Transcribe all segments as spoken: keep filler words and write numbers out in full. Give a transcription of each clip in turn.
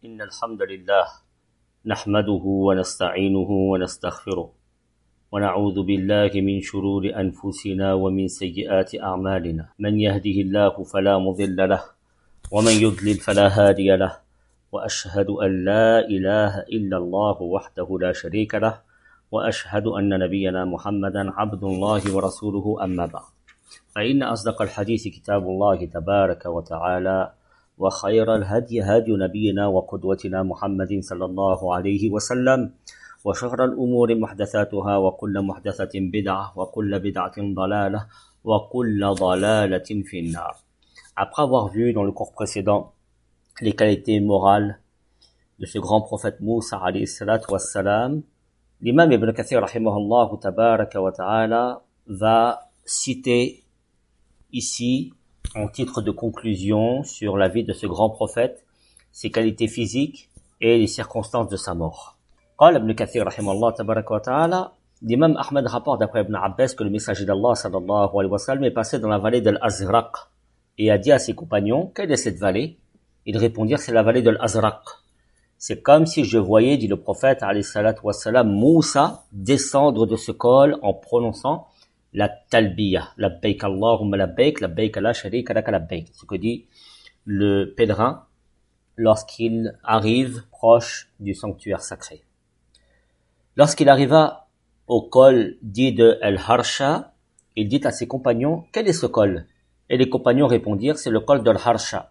إن الحمد لله نحمده ونستعينه ونستغفره ونعوذ بالله من شرور أنفسنا ومن سيئات أعمالنا من يهده الله فلا مضل له ومن يضلل فلا هادي له وأشهد أن لا إله إلا الله وحده لا شريك له وأشهد أن نبينا محمدا عبد الله ورسوله أما بعد فإن أصدق الحديث كتاب الله تبارك وتعالى وخير الهدي هدي نبينا وقدوتنا محمد صلى الله عليه وسلم وشر الأمور محدثاتها وكل محدثة بدعة وكل بدعة ضلالة وكل ضلالة في النار. Après avoir vu dans le cours précédent les qualités morales de ce grand prophète Moussa alayhi salatu wassalam, l'imam Ibn Kathir rahimahullah tabaraka wa ta'ala va citer ici en titre de conclusion sur la vie de ce grand prophète, ses qualités physiques et les circonstances de sa mort. قال ابن كثير رحمه الله تبارك وتعالى, l'imam Ahmed rapporte d'après Ibn Abbas que le messager d'Allah sallallahu alayhi wa sallam est passé dans la vallée de l'Azraq et a dit à ses compagnons, quelle est cette vallée? Ils répondirent, c'est la vallée de l'Azraq. C'est comme si je voyais, dit le prophète alayhi salatu wassalam, Moussa descendre de ce col en prononçant la talbiya, labbaik Allahumma labbaik, labbaik la sharika laka labbaik, ce que dit le pèlerin lorsqu'il arrive proche du sanctuaire sacré. Lorsqu'il arriva au col dit de Al-Harsha, il dit à ses compagnons, quel est ce col? Et les compagnons répondirent, c'est le col de Al-Harsha.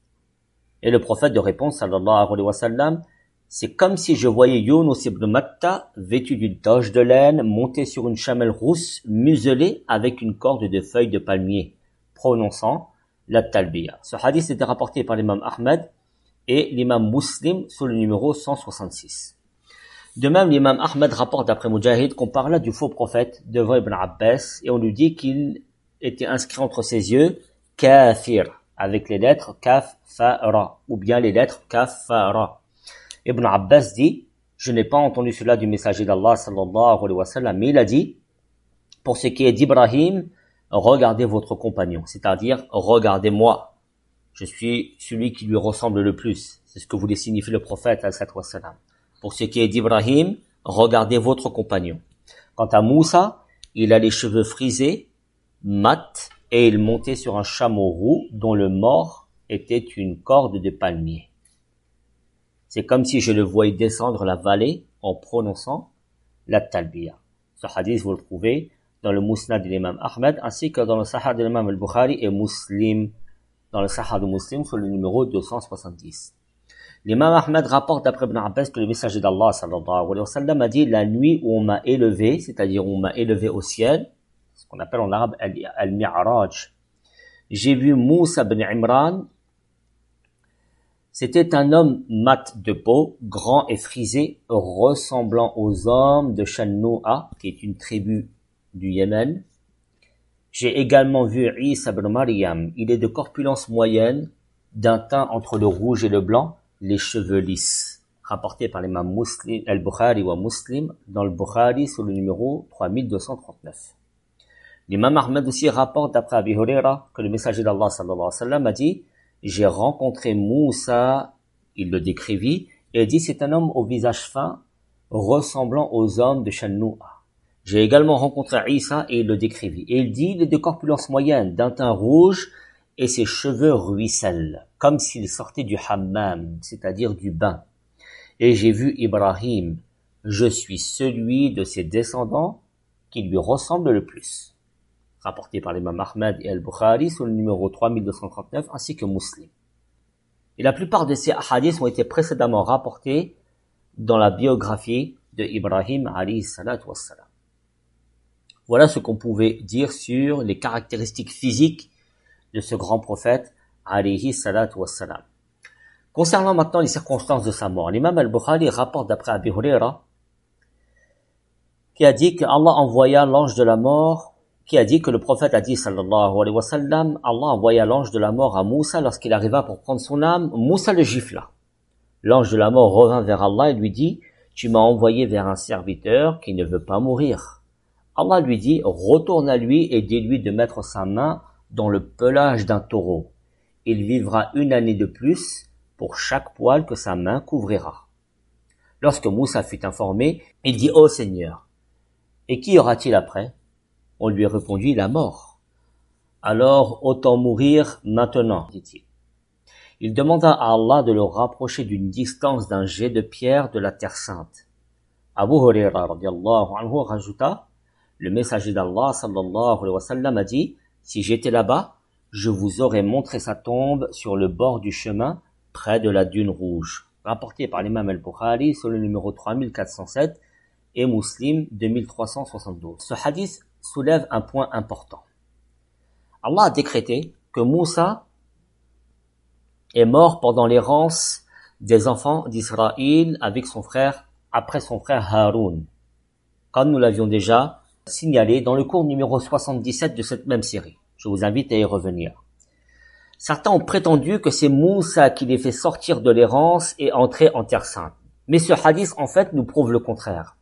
Et le prophète de réponse, sallallahu alayhi wa sallam, c'est comme si je voyais Yunus ibn Matta, vêtu d'une toge de laine, monté sur une chamelle rousse, muselée avec une corde de feuilles de palmier, prononçant la talbiya. Ce hadith était rapporté par l'imam Ahmed et l'imam Muslim sous le numéro cent soixante-six. De même, l'imam Ahmed rapporte d'après Mujahid qu'on parla du faux prophète devant Ibn Abbas et on lui dit qu'il était inscrit entre ses yeux kafir, avec les lettres kaf, fa, ra, ou bien les lettres kaf, fa, ra. Ibn Abbas dit, je n'ai pas entendu cela du messager d'Allah sallallahu alayhi wa sallam, mais il a dit, pour ce qui est d'Ibrahim, regardez votre compagnon, c'est-à-dire regardez-moi, je suis celui qui lui ressemble le plus. C'est ce que voulait signifier le prophète alayhi wa sallam. Pour ce qui est d'Ibrahim, regardez votre compagnon. Quant à Moussa, il a les cheveux frisés, mat, et il montait sur un chameau roux dont le mors était une corde de palmier. C'est comme si je le voyais descendre la vallée en prononçant la talbiya. Ce hadith, vous le trouvez dans le Musnad de l'imam Ahmed, ainsi que dans le Sahih de l'imam al-Bukhari et Muslim, dans le Sahih de Muslim, sur le numéro deux cent soixante-dix. L'imam Ahmed rapporte d'après Ibn Abbas que le messager d'Allah, sallallahu alayhi wa sallam, a dit, la nuit où on m'a élevé, c'est-à-dire où on m'a élevé au ciel, ce qu'on appelle en arabe al-Mi'raj, j'ai vu Moussa ibn Imran. C'était un homme mat de peau, grand et frisé, ressemblant aux hommes de Shannu'a, qui est une tribu du Yémen. J'ai également vu Isa ibn Maryam. Il est de corpulence moyenne, d'un teint entre le rouge et le blanc, les cheveux lisses. Rapporté par l'imam Muslim, al-Bukhari wa Muslim, dans le Bukhari, sur le numéro trois mille deux cent trente-neuf. L'imam Ahmed aussi rapporte d'après Abi Huraira que le messager d'Allah sallallahu alayhi wa sallam a dit, j'ai rencontré Moussa, il le décrivit, et dit c'est un homme au visage fin, ressemblant aux hommes de Shannu'a. J'ai également rencontré Isa et il le décrivit. Et il dit, il est de corpulence moyenne, d'un teint rouge, et ses cheveux ruissellent, comme s'il sortait du hammam, c'est-à-dire du bain. Et j'ai vu Ibrahim, je suis celui de ses descendants qui lui ressemble le plus. Rapporté par l'imam Ahmed et al-Bukhari sur le numéro trois mille deux cent trente-neuf ainsi que Muslim. Et la plupart de ces hadiths ont été précédemment rapportés dans la biographie de Ibrahim alayhi salatu wassalam. Voilà ce qu'on pouvait dire sur les caractéristiques physiques de ce grand prophète alayhi salatu wassalam. Concernant maintenant les circonstances de sa mort, l'imam al-Bukhari rapporte d'après Abi Huraira qui a dit que Allah envoya l'ange de la mort qui a dit que le prophète a dit, sallallahu alayhi wa sallam, Allah envoya l'ange de la mort à Moussa lorsqu'il arriva pour prendre son âme. Moussa le gifla. L'ange de la mort revint vers Allah et lui dit, tu m'as envoyé vers un serviteur qui ne veut pas mourir. Allah lui dit, retourne à lui et dis-lui de mettre sa main dans le pelage d'un taureau. Il vivra une année de plus pour chaque poil que sa main couvrira. Lorsque Moussa fut informé, il dit « Ô Seigneur, et qui y aura-t-il après ?» On lui répondit « La mort. » « Alors autant mourir maintenant, dit-il. Il demanda à Allah de le rapprocher d'une distance d'un jet de pierre de la terre sainte. Abu Huraira radiallahu anhu rajouta, le messager d'Allah sallallahu alayhi wa sallam a dit, si j'étais là-bas, je vous aurais montré sa tombe sur le bord du chemin, près de la dune rouge. Rapporté par l'imam al-Bukhari sur le numéro trois mille quatre cent sept et Muslim deux mille trois cent soixante-douze. Ce hadith soulève un point important. Allah a décrété que Moussa est mort pendant l'errance des enfants d'Israël avec son frère, après son frère Haroun, comme nous l'avions déjà signalé dans le cours numéro soixante-dix-sept de cette même série. Je vous invite à y revenir. Certains ont prétendu que c'est Moussa qui les fait sortir de l'errance et entrer en terre sainte. Mais ce hadith, en fait, nous prouve le contraire.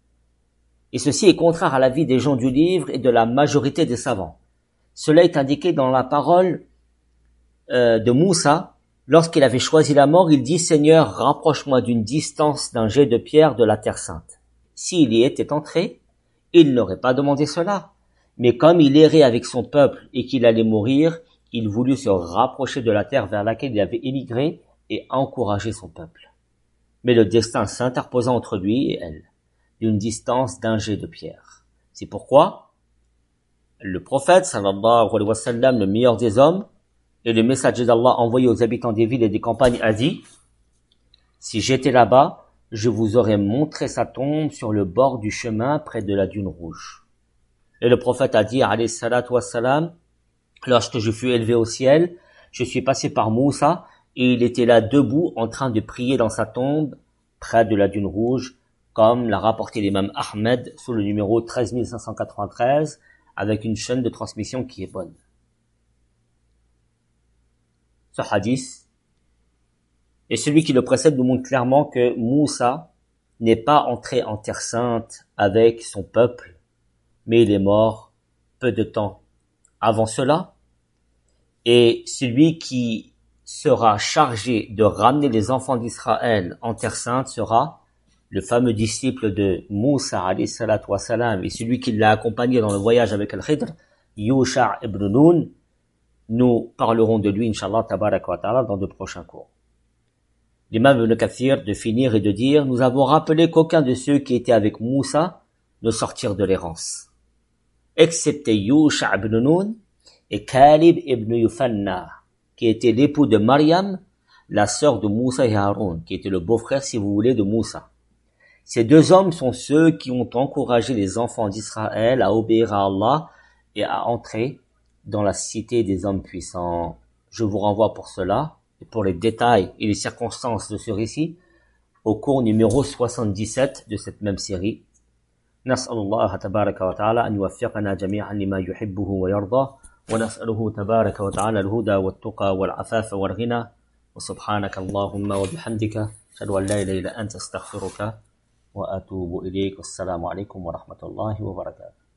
Et ceci est contraire à l'avis des gens du livre et de la majorité des savants. Cela est indiqué dans la parole euh, de Moussa. Lorsqu'il avait choisi la mort, il dit « Seigneur, rapproche-moi d'une distance d'un jet de pierre de la terre sainte. » S'il y était entré, il n'aurait pas demandé cela. Mais comme il errait avec son peuple et qu'il allait mourir, il voulut se rapprocher de la terre vers laquelle il avait émigré et encourager son peuple. Mais le destin s'interposa entre lui et elle, d'une distance d'un jet de pierre. C'est pourquoi le prophète, sallallahu alayhi wa sallam, le meilleur des hommes, et le messager d'Allah envoyé aux habitants des villes et des campagnes a dit « Si j'étais là-bas, je vous aurais montré sa tombe sur le bord du chemin près de la dune rouge. » Et le prophète a dit, alayhi salatu wassalam, « Lorsque je fus élevé au ciel, je suis passé par Moussa et il était là debout en train de prier dans sa tombe près de la dune rouge, comme l'a rapporté l'imam Ahmed sous le numéro treize mille cinq cent quatre-vingt-treize avec une chaîne de transmission qui est bonne. » Ce hadith et celui qui le précède nous montre clairement que Moussa n'est pas entré en terre sainte avec son peuple, mais il est mort peu de temps avant cela. Et celui qui sera chargé de ramener les enfants d'Israël en terre sainte sera le fameux disciple de Moussa alayhi salatu wassalam et celui qui l'a accompagné dans le voyage avec Al-Khidr, Yusha ibn Nun. Nous parlerons de lui, Inch'Allah, tabaraka wa ta'ala, dans de prochains cours. L'imam Ibn Kathir de finir et de dire, nous avons rappelé qu'aucun de ceux qui étaient avec Moussa ne sortirent de l'errance, excepté Yusha ibn Nun et Kalib ibn Yufanna, qui était l'époux de Maryam, la sœur de Moussa et Haroun, qui était le beau-frère, si vous voulez, de Moussa. Ces deux hommes sont ceux qui ont encouragé les enfants d'Israël à obéir à Allah et à entrer dans la cité des hommes puissants. Je vous renvoie pour cela, et pour les détails et les circonstances de ce récit, au cours numéro soixante-dix-sept de cette même série. Nas'alullah tabaraka wa ta'ala an yuwaffiqana jami'an lima yuhibbuhu wa yardah, wa nas'aluhu tabaraka wa ta'ala al-huda wa at-tuqa wal afafa wal ghina, wa subhanaka Allahumma wa bihamdika, ashhadu an la ilaha illa anta astaghfiruka wa atubu ilayk. Assalamu alaykum wa rahmatullahi wa barakatuh.